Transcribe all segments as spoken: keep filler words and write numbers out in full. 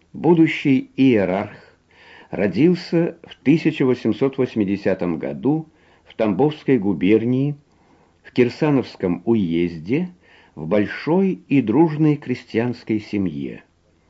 Будущий иерарх родился в тысяча восемьсот восьмидесятом году в Тамбовской губернии, в Кирсановском уезде, в большой и дружной крестьянской семье.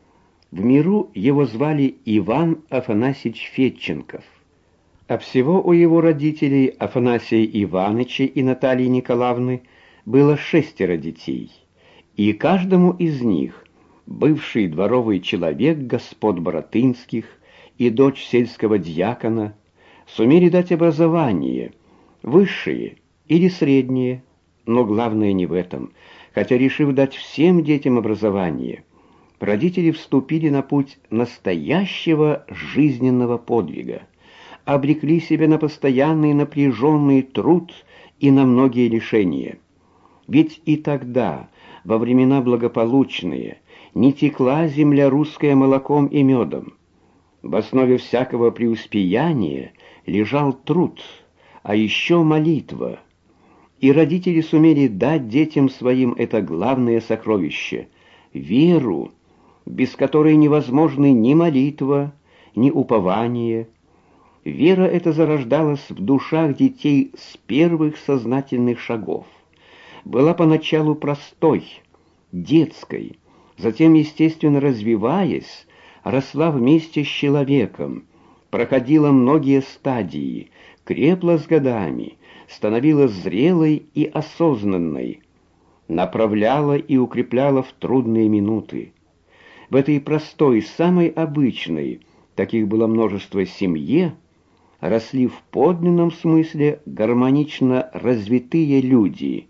В миру его звали Иван Афанасьевич Федченков, а всего у его родителей Афанасия Иваныча и Натальи Николаевны было шестеро детей, и каждому из них бывший дворовый человек господ Баратынских и дочь сельского дьякона сумели дать образование, высшее или среднее, но главное не в этом, хотя, решив дать всем детям образование, родители вступили на путь настоящего жизненного подвига, обрекли себя на постоянный напряженный труд и на многие лишения. Ведь и тогда, во времена благополучные, не текла земля русская молоком и медом. В основе всякого преуспеяния лежал труд, а еще молитва. И родители сумели дать детям своим это главное сокровище — веру, без которой невозможны ни молитва, ни упование. Вера эта зарождалась в душах детей с первых сознательных шагов. Была поначалу простой, детской, затем, естественно развиваясь, росла вместе с человеком, проходила многие стадии, крепла с годами, становилась зрелой и осознанной, направляла и укрепляла в трудные минуты. В этой простой, самой обычной, таких было множество, семье, росли в подлинном смысле гармонично развитые люди,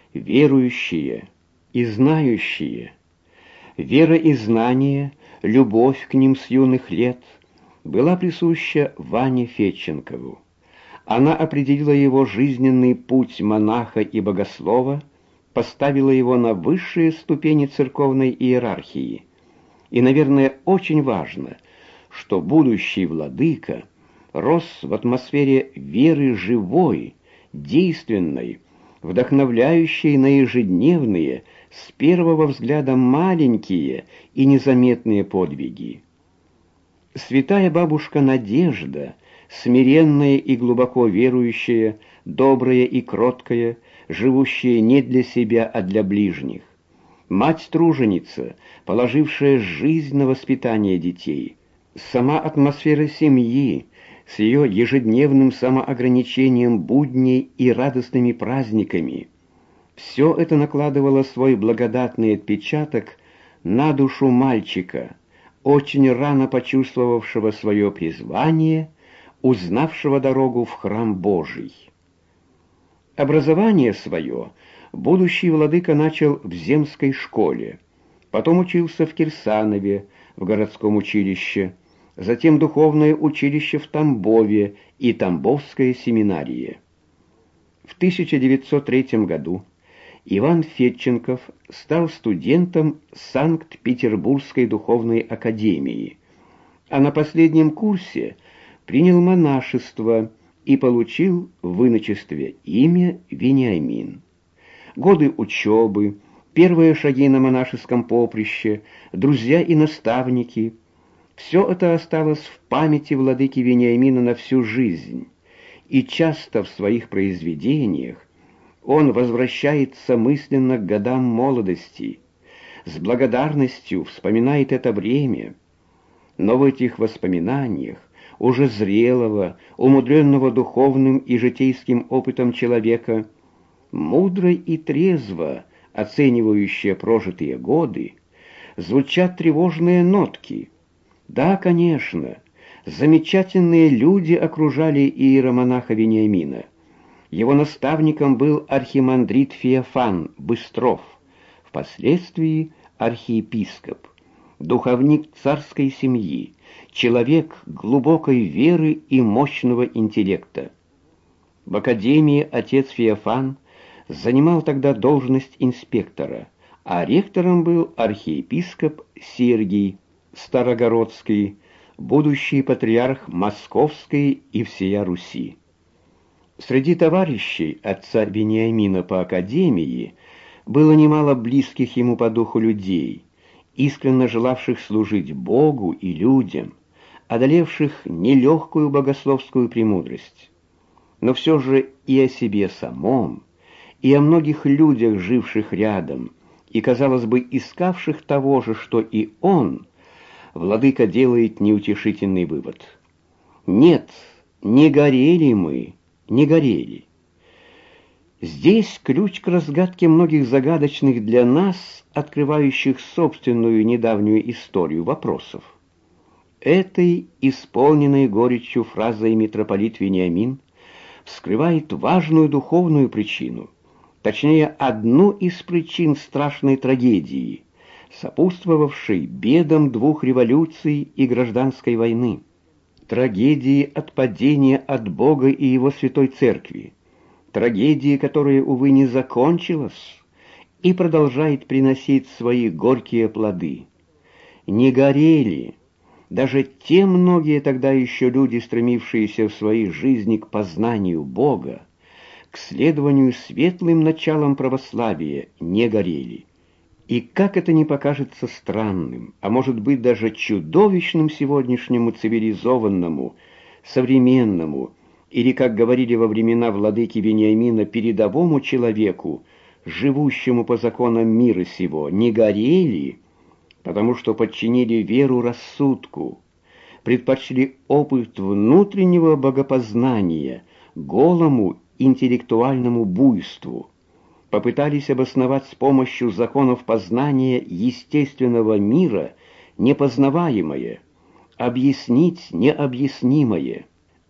верующие и знающие. Вера и знание, любовь к ним с юных лет была присуща Ване Федченкову. Она определила его жизненный путь монаха и богослова, поставила его на высшие ступени церковной иерархии. И, наверное, очень важно, что будущий владыка рос в атмосфере веры живой, действенной, вдохновляющей на ежедневные, с первого взгляда маленькие и незаметные подвиги. Святая бабушка Надежда, смиренная и глубоко верующая, добрая и кроткая, живущая не для себя, а для ближних. Мать-труженица, положившая жизнь на воспитание детей. Сама атмосфера семьи, с ее ежедневным самоограничением будней и радостными праздниками. Все это накладывало свой благодатный отпечаток на душу мальчика, очень рано почувствовавшего свое призвание, узнавшего дорогу в храм Божий. Образование свое будущий владыка начал в земской школе, потом учился в Кирсанове, в городском училище, затем духовное училище в Тамбове и Тамбовская семинария. В тысяча девятьсот третьем году Иван Федченков стал студентом Санкт-Петербургской духовной академии, а на последнем курсе принял монашество и получил в иночестве имя Вениамин. Годы учебы, первые шаги на монашеском поприще, друзья и наставники — все это осталось в памяти владыки Вениамина на всю жизнь, и часто в своих произведениях он возвращается мысленно к годам молодости, с благодарностью вспоминает это время, но в этих воспоминаниях уже зрелого, умудренного духовным и житейским опытом человека, мудро и трезво оценивающие прожитые годы, звучат тревожные нотки. Да, конечно, замечательные люди окружали иеромонаха Вениамина. Его наставником был архимандрит Феофан Быстров, впоследствии архиепископ, духовник царской семьи, человек глубокой веры и мощного интеллекта. В академии отец Феофан занимал тогда должность инспектора, а ректором был архиепископ Сергий Старогородский, будущий патриарх Московской и всея Руси. Среди товарищей отца Вениамина по академии было немало близких ему по духу людей, искренне желавших служить Богу и людям, одолевших нелегкую богословскую премудрость. Но все же и о себе самом, и о многих людях, живших рядом, и, казалось бы, искавших того же, что и он, владыка делает неутешительный вывод. Нет, не горели мы, не горели. Здесь ключ к разгадке многих загадочных для нас, открывающих собственную недавнюю историю вопросов. Этой, исполненной горечью фразой митрополит Вениамин, вскрывает важную духовную причину, точнее, одну из причин страшной трагедии, сопутствовавшей бедам двух революций и гражданской войны, трагедии отпадения от Бога и Его Святой Церкви, трагедии, которая, увы, не закончилась и продолжает приносить свои горькие плоды. Не горели даже те многие тогда еще люди, стремившиеся в своей жизни к познанию Бога, к следованию светлым началам православия, не горели. И как это ни покажется странным, а может быть даже чудовищным сегодняшнему цивилизованному, современному, или, как говорили во времена владыки Вениамина, передовому человеку, живущему по законам мира сего, не горели, потому что подчинили веру рассудку, предпочли опыт внутреннего богопознания голому интеллектуальному буйству, попытались обосновать с помощью законов познания естественного мира непознаваемое, объяснить необъяснимое.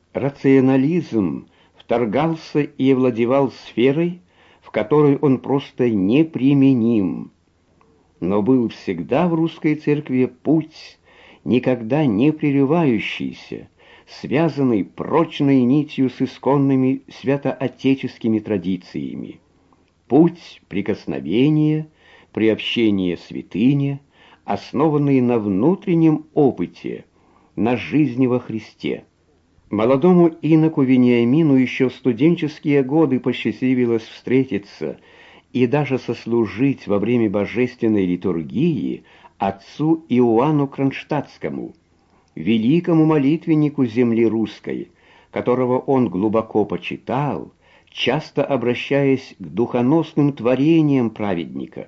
Рационализм вторгался и овладевал сферой, в которой он просто неприменим. Но был всегда в русской церкви путь, никогда не прерывающийся, связанный прочной нитью с исконными святоотеческими традициями. Путь прикосновения, приобщения святыне, основанный на внутреннем опыте, на жизни во Христе. Молодому иноку Вениамину еще в студенческие годы посчастливилось встретиться и даже сослужить во время божественной литургии отцу Иоанну Кронштадтскому, великому молитвеннику земли русской, которого он глубоко почитал, часто обращаясь к духоносным творениям праведника.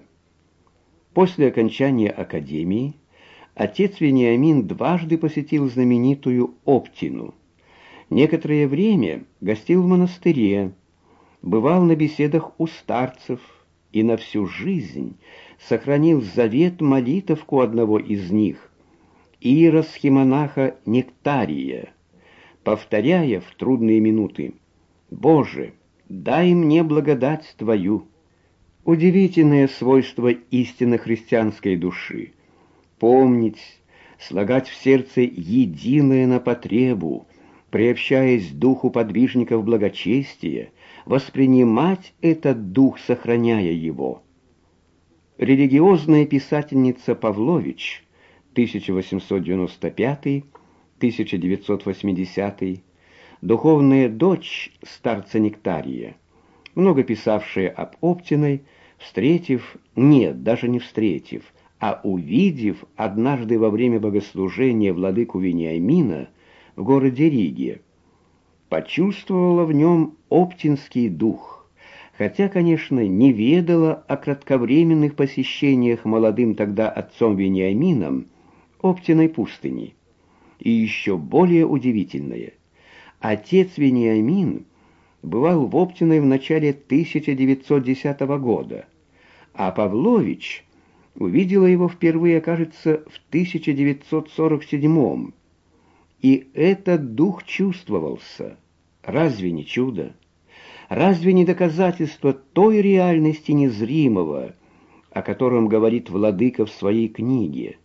После окончания академии отец Вениамин дважды посетил знаменитую Оптину. Некоторое время гостил в монастыре, бывал на беседах у старцев и на всю жизнь сохранил завет молитовку одного из них, иеросхимонаха Нектария, повторяя в трудные минуты: «Боже, дай мне благодать Твою». Удивительное свойство истинно христианской души — помнить, слагать в сердце единое на потребу, приобщаясь духу подвижников благочестия, воспринимать этот дух, сохраняя его. Религиозная писательница Павлович тысяча восемьсот девяносто пятый — тысяча девятьсот восьмидесятый, духовная дочь старца Нектария, много писавшая об Оптиной, встретив, нет, даже не встретив, а увидев однажды во время богослужения владыку Вениамина в городе Риге, почувствовала в нем оптинский дух, хотя, конечно, не ведала о кратковременных посещениях молодым тогда отцом Вениамином Оптиной пустыни. И еще более удивительное: отец Вениамин бывал в Оптиной в начале тысяча девятьсот десятого года, а Павлович увидела его впервые, кажется, в тысяча девятьсот сорок седьмом. И этот дух чувствовался. Разве не чудо? Разве не доказательство той реальности незримого, о котором говорит владыка в своей книге?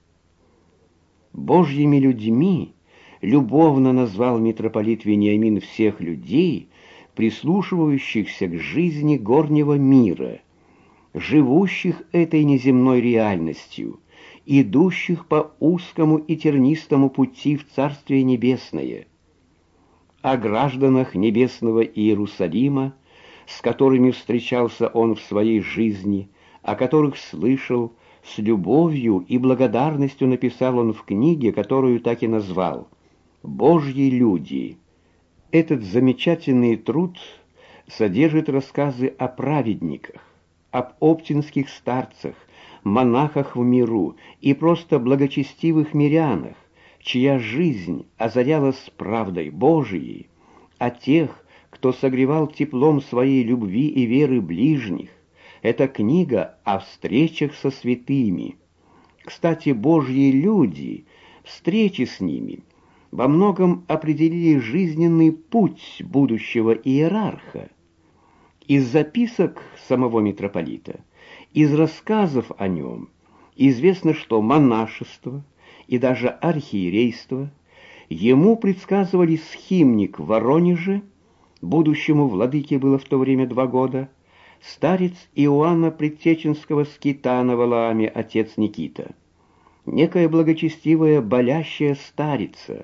Божьими людьми любовно назвал митрополит Вениамин всех людей, прислушивающихся к жизни горнего мира, живущих этой неземной реальностью, идущих по узкому и тернистому пути в Царствие Небесное, о гражданах небесного Иерусалима, с которыми встречался он в своей жизни, о которых слышал, С любовью и благодарностью написал он в книге, которую так и назвал «Божьи люди». Этот замечательный труд содержит рассказы о праведниках, об оптинских старцах, монахах в миру и просто благочестивых мирянах, чья жизнь озарялась правдой Божией, о тех, кто согревал теплом своей любви и веры ближних. Это книга о встречах со святыми. Кстати, Божьи люди, встречи с ними во многом определили жизненный путь будущего иерарха. Из записок самого митрополита, из рассказов о нем известно, что монашество и даже архиерейство ему предсказывали схимник в Воронеже, будущему владыке было в то время два года, старец Иоанна Предтеченского скита на Валааме, отец Никита, некая благочестивая болящая старица,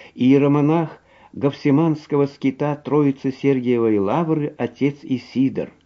иеромонах Гефсиманского скита Троицы Сергиевой Лавры, отец Исидор,